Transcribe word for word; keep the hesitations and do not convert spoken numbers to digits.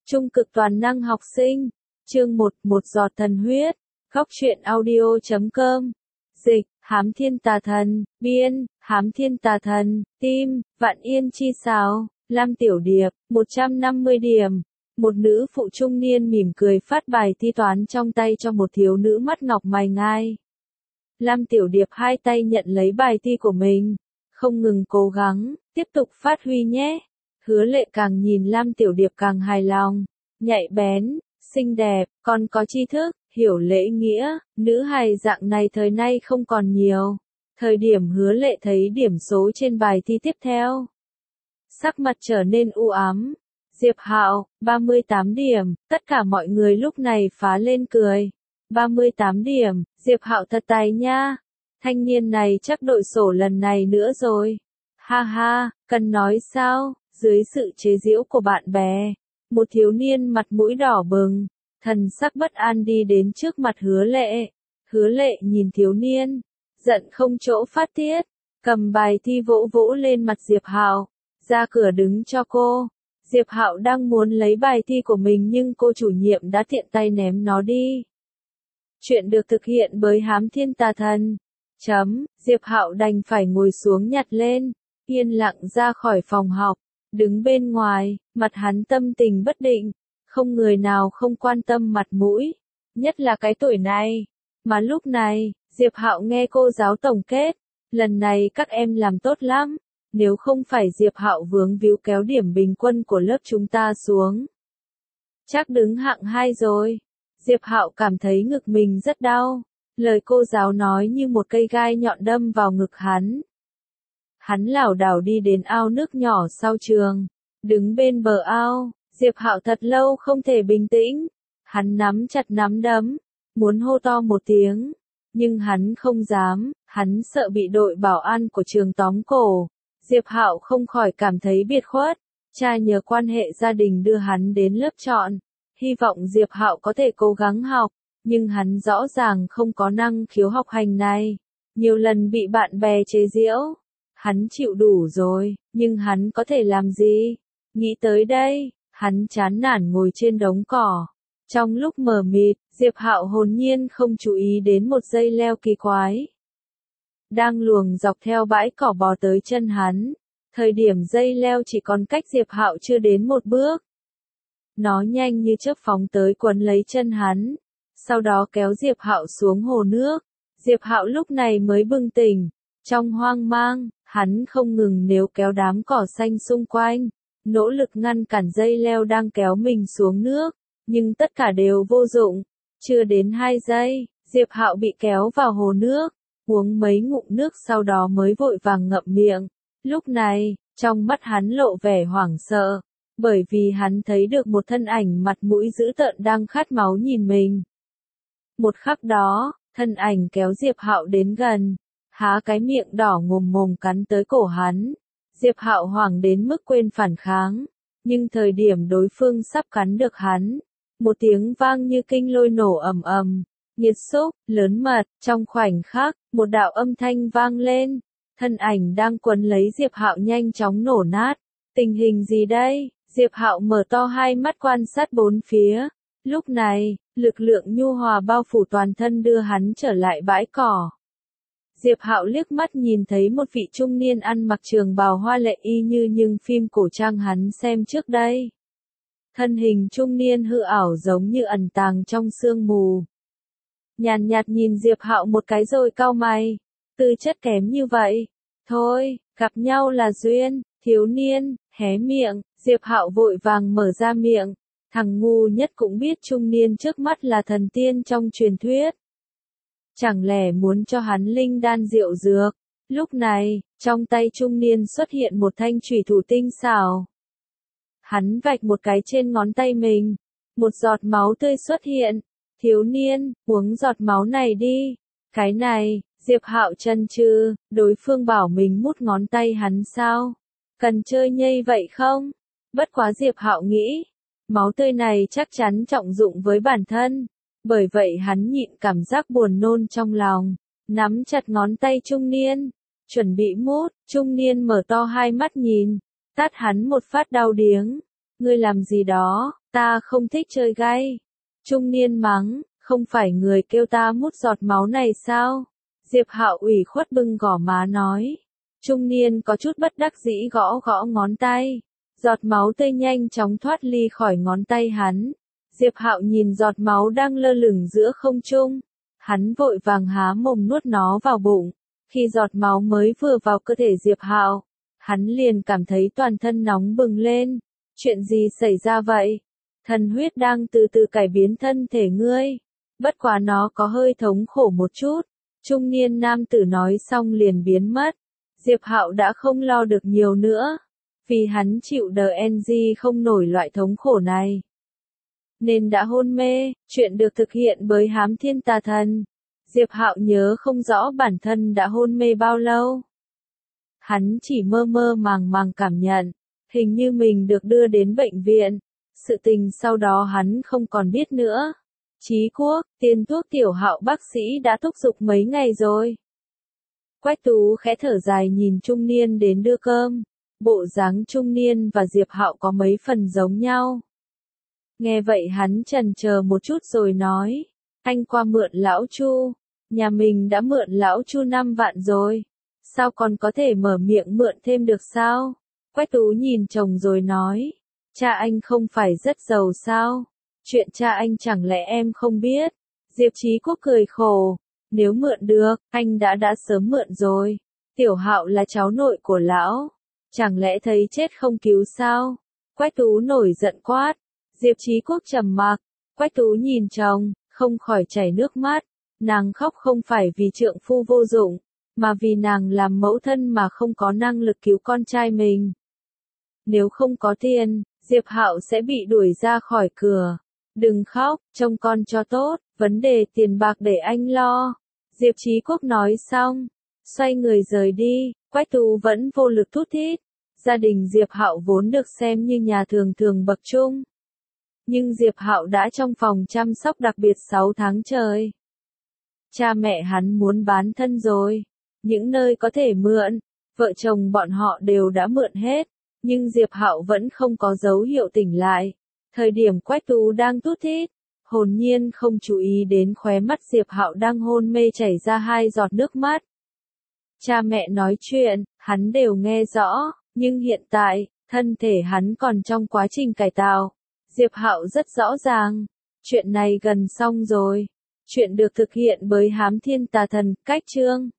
Trung cực toàn năng học sinh. Chương một, một giọt thần huyết. Góc truyện audio chấm com. Dịch, Hám Thiên Tà Thần. Biên, Hám Thiên Tà Thần. Tim, Vạn Yên Chi Sáo. Lam Tiểu Điệp, một trăm năm mươi điểm. Một nữ phụ trung niên mỉm cười phát bài thi toán trong tay cho một thiếu nữ mắt ngọc mày ngai. Lam Tiểu Điệp hai tay nhận lấy bài thi của mình. Không ngừng cố gắng, tiếp tục phát huy nhé. Hứa Lệ càng nhìn Lam Tiểu Điệp càng hài lòng, nhạy bén, xinh đẹp, còn có tri thức, hiểu lễ nghĩa, nữ hài dạng này thời nay không còn nhiều. Thời điểm Hứa Lệ thấy điểm số trên bài thi tiếp theo, sắc mặt trở nên u ám. Diệp Hạo, ba mươi tám điểm, tất cả mọi người lúc này phá lên cười. ba mươi tám điểm, Diệp Hạo thật tài nha. Thanh niên này chắc đội sổ lần này nữa rồi. Ha ha, cần nói sao? Dưới sự chế giễu của bạn bè, một thiếu niên mặt mũi đỏ bừng, thần sắc bất an đi đến trước mặt Hứa Lệ. Hứa Lệ nhìn thiếu niên, giận không chỗ phát tiết, cầm bài thi vỗ vỗ lên mặt Diệp Hạo, ra cửa đứng cho cô. Diệp Hạo đang muốn lấy bài thi của mình nhưng cô chủ nhiệm đã tiện tay ném nó đi. Chuyện được thực hiện bởi Hám Thiên Tà Thần. Chấm, Diệp Hạo đành phải ngồi xuống nhặt lên, yên lặng ra khỏi phòng học. Đứng bên ngoài, mặt hắn tâm tình bất định, không người nào không quan tâm mặt mũi, nhất là cái tuổi này. Mà lúc này, Diệp Hạo nghe cô giáo tổng kết, lần này các em làm tốt lắm, nếu không phải Diệp Hạo vướng víu kéo điểm bình quân của lớp chúng ta xuống, chắc đứng hạng hai rồi. Diệp Hạo cảm thấy ngực mình rất đau, lời cô giáo nói như một cây gai nhọn đâm vào ngực hắn. Hắn lảo đảo đi đến ao nước nhỏ sau trường, đứng bên bờ ao, Diệp Hạo thật lâu không thể bình tĩnh, hắn nắm chặt nắm đấm, muốn hô to một tiếng, nhưng hắn không dám, hắn sợ bị đội bảo an của trường tóm cổ. Diệp Hạo không khỏi cảm thấy biệt khuất, cha nhờ quan hệ gia đình đưa hắn đến lớp chọn, hy vọng Diệp Hạo có thể cố gắng học, nhưng hắn rõ ràng không có năng khiếu học hành này, nhiều lần bị bạn bè chế giễu. Hắn chịu đủ rồi, nhưng hắn có thể làm gì? Nghĩ tới đây, hắn chán nản ngồi trên đống cỏ. Trong lúc mờ mịt, Diệp Hạo hồn nhiên không chú ý đến một dây leo kỳ quái đang luồng dọc theo bãi cỏ bò tới chân hắn. Thời điểm dây leo chỉ còn cách Diệp Hạo chưa đến một bước. Nó nhanh như chớp phóng tới quấn lấy chân hắn, sau đó kéo Diệp Hạo xuống hồ nước. Diệp Hạo lúc này mới bừng tỉnh, trong hoang mang, hắn không ngừng níu kéo đám cỏ xanh xung quanh, nỗ lực ngăn cản dây leo đang kéo mình xuống nước, nhưng tất cả đều vô dụng. Chưa đến hai giây, Diệp Hạo bị kéo vào hồ nước, uống mấy ngụm nước sau đó mới vội vàng ngậm miệng. Lúc này, trong mắt hắn lộ vẻ hoảng sợ, bởi vì hắn thấy được một thân ảnh mặt mũi dữ tợn đang khát máu nhìn mình. Một khắc đó, thân ảnh kéo Diệp Hạo đến gần, há cái miệng đỏ ngồm ngồm cắn tới cổ hắn. Diệp Hạo hoảng đến mức quên phản kháng, nhưng thời điểm đối phương sắp cắn được hắn, một tiếng vang như kinh lôi nổ ầm ầm, nhiệt xúc, lớn mật. Trong khoảnh khắc, một đạo âm thanh vang lên, thân ảnh đang quấn lấy Diệp Hạo nhanh chóng nổ nát. Tình hình gì đây? Diệp Hạo mở to hai mắt quan sát bốn phía. Lúc này, lực lượng nhu hòa bao phủ toàn thân đưa hắn trở lại bãi cỏ. Diệp Hạo liếc mắt nhìn thấy một vị trung niên ăn mặc trường bào hoa lệ y như những phim cổ trang hắn xem trước đây. Thân hình trung niên hư ảo giống như ẩn tàng trong sương mù. Nhàn nhạt nhìn Diệp Hạo một cái rồi cau mày, tư chất kém như vậy, thôi, gặp nhau là duyên. Thiếu niên hé miệng, Diệp Hạo vội vàng mở ra miệng, thằng ngu nhất cũng biết trung niên trước mắt là thần tiên trong truyền thuyết. Chẳng lẽ muốn cho hắn linh đan rượu dược? Lúc này, trong tay trung niên xuất hiện một thanh chủy thủ tinh xảo. Hắn vạch một cái trên ngón tay mình, một giọt máu tươi xuất hiện. Thiếu niên, uống giọt máu này đi. Cái này, Diệp Hạo chần chừ, đối phương bảo mình mút ngón tay hắn sao? Cần chơi nhây vậy không? Bất quá Diệp Hạo nghĩ, máu tươi này chắc chắn trọng dụng với bản thân. Bởi vậy hắn nhịn cảm giác buồn nôn trong lòng, nắm chặt ngón tay trung niên, chuẩn bị mút. Trung niên mở to hai mắt nhìn, tát hắn một phát đau điếng. Ngươi làm gì đó? Ta không thích chơi gay. Trung niên mắng, không phải người kêu ta mút giọt máu này sao? Diệp Hạo ủy khuất bưng gò má nói. Trung niên có chút bất đắc dĩ gõ gõ ngón tay. Giọt máu tươi nhanh chóng thoát ly khỏi ngón tay hắn. Diệp Hạo nhìn giọt máu đang lơ lửng giữa không trung. Hắn vội vàng há mồm nuốt nó vào bụng. Khi giọt máu mới vừa vào cơ thể Diệp Hạo, hắn liền cảm thấy toàn thân nóng bừng lên. Chuyện gì xảy ra vậy? Thần huyết đang từ từ cải biến thân thể ngươi. Bất quá nó có hơi thống khổ một chút. Trung niên nam tử nói xong liền biến mất. Diệp Hạo đã không lo được nhiều nữa. Vì hắn chịu đờ en giê không nổi loại thống khổ này. Nên đã hôn mê, chuyện được thực hiện bởi Hám Thiên Tà Thần. Diệp Hạo nhớ không rõ bản thân đã hôn mê bao lâu. Hắn chỉ mơ mơ màng màng cảm nhận, hình như mình được đưa đến bệnh viện. Sự tình sau đó hắn không còn biết nữa. Chí Quốc, tiền thuốc tiểu Hạo bác sĩ đã thúc giục mấy ngày rồi. Quách Tú khẽ thở dài nhìn trung niên đến đưa cơm. Bộ dáng trung niên và Diệp Hạo có mấy phần giống nhau. Nghe vậy hắn chần chờ một chút rồi nói. Anh qua mượn lão Chu. Nhà mình đã mượn lão Chu năm vạn rồi. Sao còn có thể mở miệng mượn thêm được sao? Quách Tú nhìn chồng rồi nói. Cha anh không phải rất giàu sao? Chuyện cha anh chẳng lẽ em không biết? Diệp Chí Quốc cười khổ. Nếu mượn được, anh đã đã sớm mượn rồi. Tiểu Hạo là cháu nội của lão. Chẳng lẽ thấy chết không cứu sao? Quách Tú nổi giận quát. Diệp Chí Quốc trầm mặc. Quách Tú nhìn chồng, không khỏi chảy nước mắt. Nàng khóc không phải vì trượng phu vô dụng, mà vì nàng làm mẫu thân mà không có năng lực cứu con trai mình. Nếu không có tiền, Diệp Hạo sẽ bị đuổi ra khỏi cửa. Đừng khóc, trông con cho tốt, vấn đề tiền bạc để anh lo. Diệp Chí Quốc nói xong, xoay người rời đi. Quách Tú vẫn vô lực thút thít. Gia đình Diệp Hạo vốn được xem như nhà thường thường bậc trung. Nhưng Diệp Hạo đã trong phòng chăm sóc đặc biệt sáu tháng trời. Cha mẹ hắn muốn bán thân rồi. Những nơi có thể mượn, vợ chồng bọn họ đều đã mượn hết. Nhưng Diệp Hạo vẫn không có dấu hiệu tỉnh lại. Thời điểm Quách Tú đang thút thít, hồn nhiên không chú ý đến khóe mắt Diệp Hạo đang hôn mê chảy ra hai giọt nước mắt. Cha mẹ nói chuyện, hắn đều nghe rõ, nhưng hiện tại, thân thể hắn còn trong quá trình cải tạo. Diệp Hạo rất rõ ràng, chuyện này gần xong rồi. Chuyện được thực hiện bởi Hám Thiên Tà Thần, cách chương